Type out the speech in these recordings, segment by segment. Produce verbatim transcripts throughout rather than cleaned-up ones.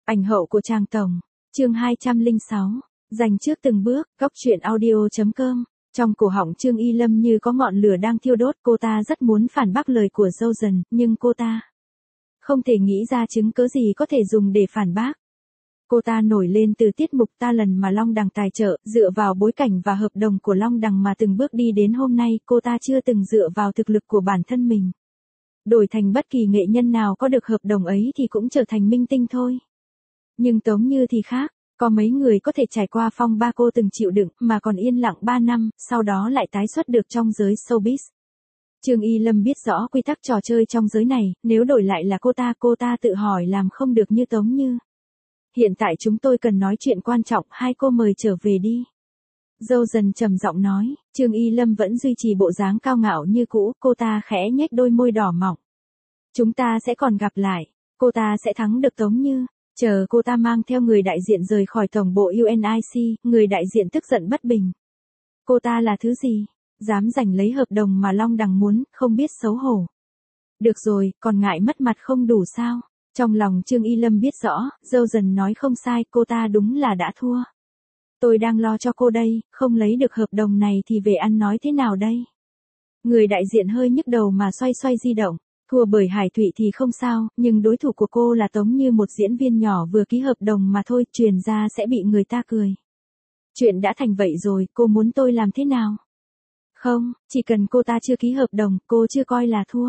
Ảnh hậu của Tràng Tổng. Chương hai trăm lẻ sáu. Dành trước từng bước, góc truyện audio chấm com. Trong cổ họng Trương Y Lâm như có ngọn lửa đang thiêu đốt, cô ta rất muốn phản bác lời của dâu dần, nhưng cô ta không thể nghĩ ra chứng cớ gì có thể dùng để phản bác. Cô ta nổi lên từ tiết mục Ta Lần mà Long Đằng tài trợ, dựa vào bối cảnh và hợp đồng của Long Đằng mà từng bước đi đến hôm nay, cô ta chưa từng dựa vào thực lực của bản thân mình. Đổi thành bất kỳ nghệ nhân nào có được hợp đồng ấy thì cũng trở thành minh tinh thôi. Nhưng Tống Như thì khác, có mấy người có thể trải qua phong ba cô từng chịu đựng mà còn yên lặng ba năm, sau đó lại tái xuất được trong giới showbiz. Trương Y Lâm biết rõ quy tắc trò chơi trong giới này, nếu đổi lại là cô ta, cô ta tự hỏi làm không được như Tống Như. Hiện tại chúng tôi cần nói chuyện quan trọng, hai cô mời trở về đi. Dâu dần trầm giọng nói, Trương Y Lâm vẫn duy trì bộ dáng cao ngạo như cũ, cô ta khẽ nhếch đôi môi đỏ mọng. Chúng ta sẽ còn gặp lại, cô ta sẽ thắng được Tống Như. Chờ cô ta mang theo người đại diện rời khỏi tổng bộ u en i xê, người đại diện tức giận bất bình. Cô ta là thứ gì? Dám giành lấy hợp đồng mà Long Đằng muốn, không biết xấu hổ. Được rồi, còn ngại mất mặt không đủ sao? Trong lòng Trương Y Lâm biết rõ, dâu dần nói không sai, cô ta đúng là đã thua. Tôi đang lo cho cô đây, không lấy được hợp đồng này thì về ăn nói thế nào đây? Người đại diện hơi nhức đầu mà xoay xoay di động. Thua bởi Hải Thụy thì không sao, nhưng đối thủ của cô là Tống Như, một diễn viên nhỏ vừa ký hợp đồng mà thôi, truyền ra sẽ bị người ta cười. Chuyện đã thành vậy rồi, cô muốn tôi làm thế nào? Không, chỉ cần cô ta chưa ký hợp đồng, cô chưa coi là thua.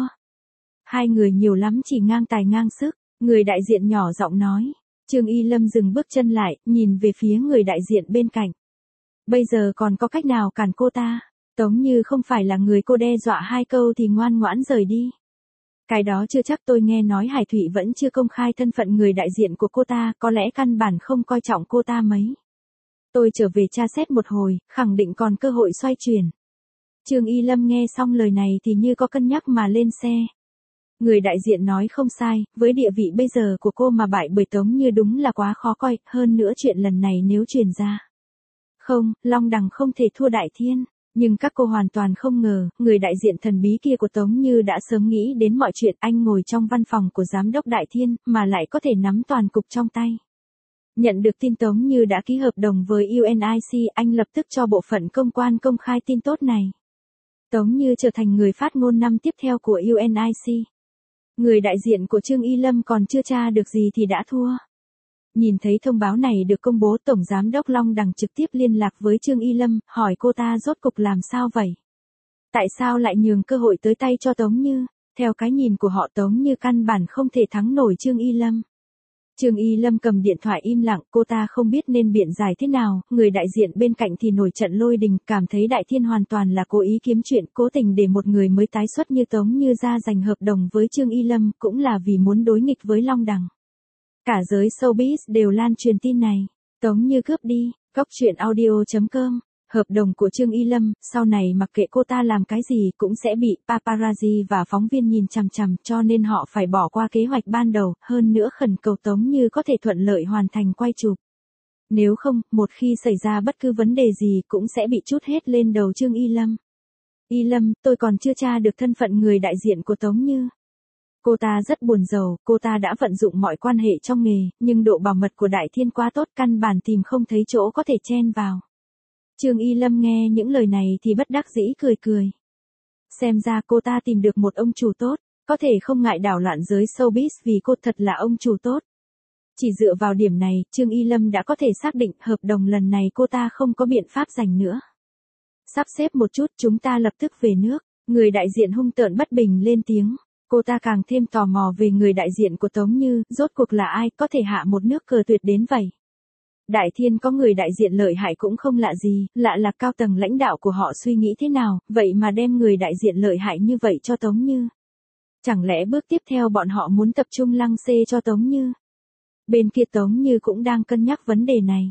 Hai người nhiều lắm chỉ ngang tài ngang sức, người đại diện nhỏ giọng nói. Trương Y Lâm dừng bước chân lại, nhìn về phía người đại diện bên cạnh. Bây giờ còn có cách nào cản cô ta? Tống Như không phải là người cô đe dọa hai câu thì ngoan ngoãn rời đi. Cái đó chưa chắc, tôi nghe nói Hải Thụy vẫn chưa công khai thân phận người đại diện của cô ta, có lẽ căn bản không coi trọng cô ta mấy. Tôi trở về tra xét một hồi, khẳng định còn cơ hội xoay chuyển. Trương Y Lâm nghe xong lời này thì như có cân nhắc mà lên xe. Người đại diện nói không sai, với địa vị bây giờ của cô mà bại bởi Tống Như đúng là quá khó coi, hơn nữa chuyện lần này nếu truyền ra. Không, Long Đằng không thể thua Đại Thiên. Nhưng các cô hoàn toàn không ngờ, người đại diện thần bí kia của Tống Như đã sớm nghĩ đến mọi chuyện. Anh ngồi trong văn phòng của giám đốc Đại Thiên, mà lại có thể nắm toàn cục trong tay. Nhận được tin Tống Như đã ký hợp đồng với u en i xê, anh lập tức cho bộ phận công quan công khai tin tốt này. Tống Như trở thành người phát ngôn năm tiếp theo của u en i xê. Người đại diện của Trương Y Lâm còn chưa tra được gì thì đã thua. Nhìn thấy thông báo này được công bố, Tổng Giám đốc Long Đằng trực tiếp liên lạc với Trương Y Lâm, hỏi cô ta rốt cục làm sao vậy? Tại sao lại nhường cơ hội tới tay cho Tống Như? Theo cái nhìn của họ, Tống Như căn bản không thể thắng nổi Trương Y Lâm. Trương Y Lâm cầm điện thoại im lặng, cô ta không biết nên biện giải thế nào, người đại diện bên cạnh thì nổi trận lôi đình, cảm thấy Đại Thiên hoàn toàn là cố ý kiếm chuyện, cố tình để một người mới tái xuất như Tống Như ra giành hợp đồng với Trương Y Lâm, cũng là vì muốn đối nghịch với Long Đằng. Cả giới showbiz đều lan truyền tin này. Tống Như cướp đi, góc truyện audio chấm com. Hợp đồng của Trương Y Lâm, sau này mặc kệ cô ta làm cái gì cũng sẽ bị paparazzi và phóng viên nhìn chằm chằm, cho nên họ phải bỏ qua kế hoạch ban đầu, hơn nữa khẩn cầu Tống Như có thể thuận lợi hoàn thành quay chụp. Nếu không, một khi xảy ra bất cứ vấn đề gì cũng sẽ bị trút hết lên đầu Trương Y Lâm. Y Lâm, tôi còn chưa tra được thân phận người đại diện của Tống Như. Cô ta rất buồn rầu, cô ta đã vận dụng mọi quan hệ trong nghề, nhưng độ bảo mật của Đại Thiên quá tốt, căn bản tìm không thấy chỗ có thể chen vào. Trương Y Lâm nghe những lời này thì bất đắc dĩ cười cười. Xem ra cô ta tìm được một ông chủ tốt, có thể không ngại đảo loạn giới showbiz vì cô thật là ông chủ tốt. Chỉ dựa vào điểm này, Trương Y Lâm đã có thể xác định hợp đồng lần này cô ta không có biện pháp giành nữa. Sắp xếp một chút, chúng ta lập tức về nước. Người đại diện hung tợn bất bình lên tiếng. Cô ta càng thêm tò mò về người đại diện của Tống Như, rốt cuộc là ai có thể hạ một nước cờ tuyệt đến vậy. Đại Thiên có người đại diện lợi hại cũng không lạ gì, lạ là cao tầng lãnh đạo của họ suy nghĩ thế nào, vậy mà đem người đại diện lợi hại như vậy cho Tống Như. Chẳng lẽ bước tiếp theo bọn họ muốn tập trung lăng xê cho Tống Như? Bên kia Tống Như cũng đang cân nhắc vấn đề này.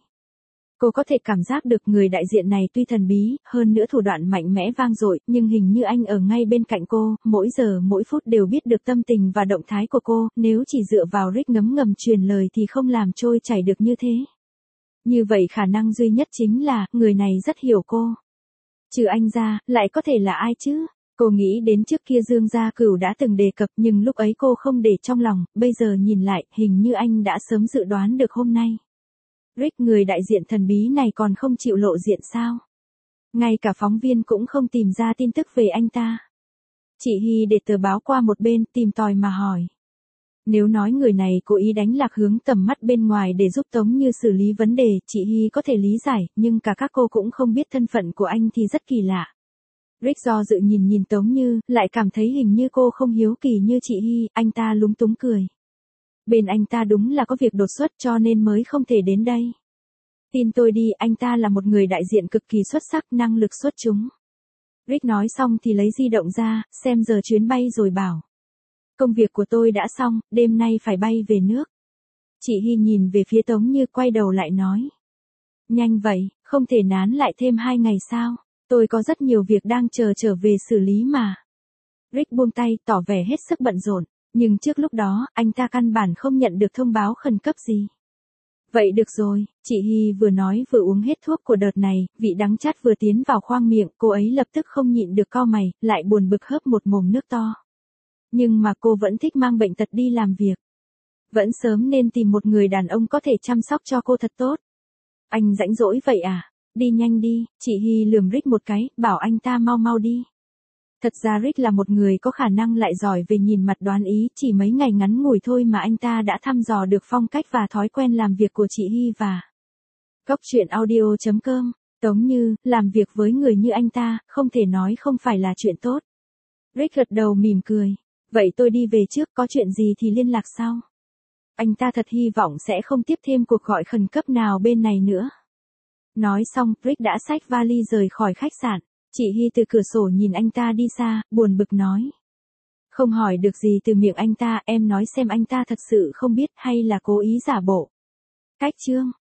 Cô có thể cảm giác được người đại diện này tuy thần bí, hơn nữa thủ đoạn mạnh mẽ vang dội, nhưng hình như anh ở ngay bên cạnh cô, mỗi giờ mỗi phút đều biết được tâm tình và động thái của cô, nếu chỉ dựa vào Rick ngấm ngầm truyền lời thì không làm trôi chảy được như thế. Như vậy khả năng duy nhất chính là, người này rất hiểu cô. Trừ anh ra, lại có thể là ai chứ? Cô nghĩ đến trước kia Dương Gia Cửu đã từng đề cập nhưng lúc ấy cô không để trong lòng, bây giờ nhìn lại, hình như anh đã sớm dự đoán được hôm nay. Rick, người đại diện thần bí này còn không chịu lộ diện sao? Ngay cả phóng viên cũng không tìm ra tin tức về anh ta. Chị Hy để tờ báo qua một bên, tìm tòi mà hỏi. Nếu nói người này cố ý đánh lạc hướng tầm mắt bên ngoài để giúp Tống Như xử lý vấn đề, chị Hy có thể lý giải, nhưng cả các cô cũng không biết thân phận của anh thì rất kỳ lạ. Rick do dự nhìn nhìn Tống Như, lại cảm thấy hình như cô không hiếu kỳ như chị Hy, anh ta lúng túng cười. Bên anh ta đúng là có việc đột xuất cho nên mới không thể đến đây. Tin tôi đi, anh ta là một người đại diện cực kỳ xuất sắc, năng lực xuất chúng. Rick nói xong thì lấy di động ra, xem giờ chuyến bay rồi bảo. Công việc của tôi đã xong, đêm nay phải bay về nước. Chị Hy nhìn về phía Tống Như quay đầu lại nói. Nhanh vậy, không thể nán lại thêm hai ngày sao? Tôi có rất nhiều việc đang chờ trở về xử lý mà. Rick buông tay, tỏ vẻ hết sức bận rộn, nhưng trước lúc đó, anh ta căn bản không nhận được thông báo khẩn cấp gì. Vậy được rồi, chị Hy vừa nói vừa uống hết thuốc của đợt này, vị đắng chát vừa tiến vào khoang miệng, cô ấy lập tức không nhịn được cau mày, lại buồn bực hớp một mồm nước to. Nhưng mà cô vẫn thích mang bệnh tật đi làm việc. Vẫn sớm nên tìm một người đàn ông có thể chăm sóc cho cô thật tốt. Anh rãnh rỗi vậy à? Đi nhanh đi, chị Hy lườm Rick một cái, bảo anh ta mau mau đi. Thật ra Rick là một người có khả năng lại giỏi về nhìn mặt đoán ý, chỉ mấy ngày ngắn ngủi thôi mà anh ta đã thăm dò được phong cách và thói quen làm việc của chị Hy và Cốc truyện audio chấm com. Tống Như, làm việc với người như anh ta, không thể nói không phải là chuyện tốt. Rick gật đầu mỉm cười. Vậy tôi đi về trước, có chuyện gì thì liên lạc sau. Anh ta thật hy vọng sẽ không tiếp thêm cuộc gọi khẩn cấp nào bên này nữa. Nói xong, Rick đã xách vali rời khỏi khách sạn. Chị Hy từ cửa sổ nhìn anh ta đi xa, buồn bực nói. Không hỏi được gì từ miệng anh ta, em nói xem anh ta thật sự không biết hay là cố ý giả bộ. Cách chương.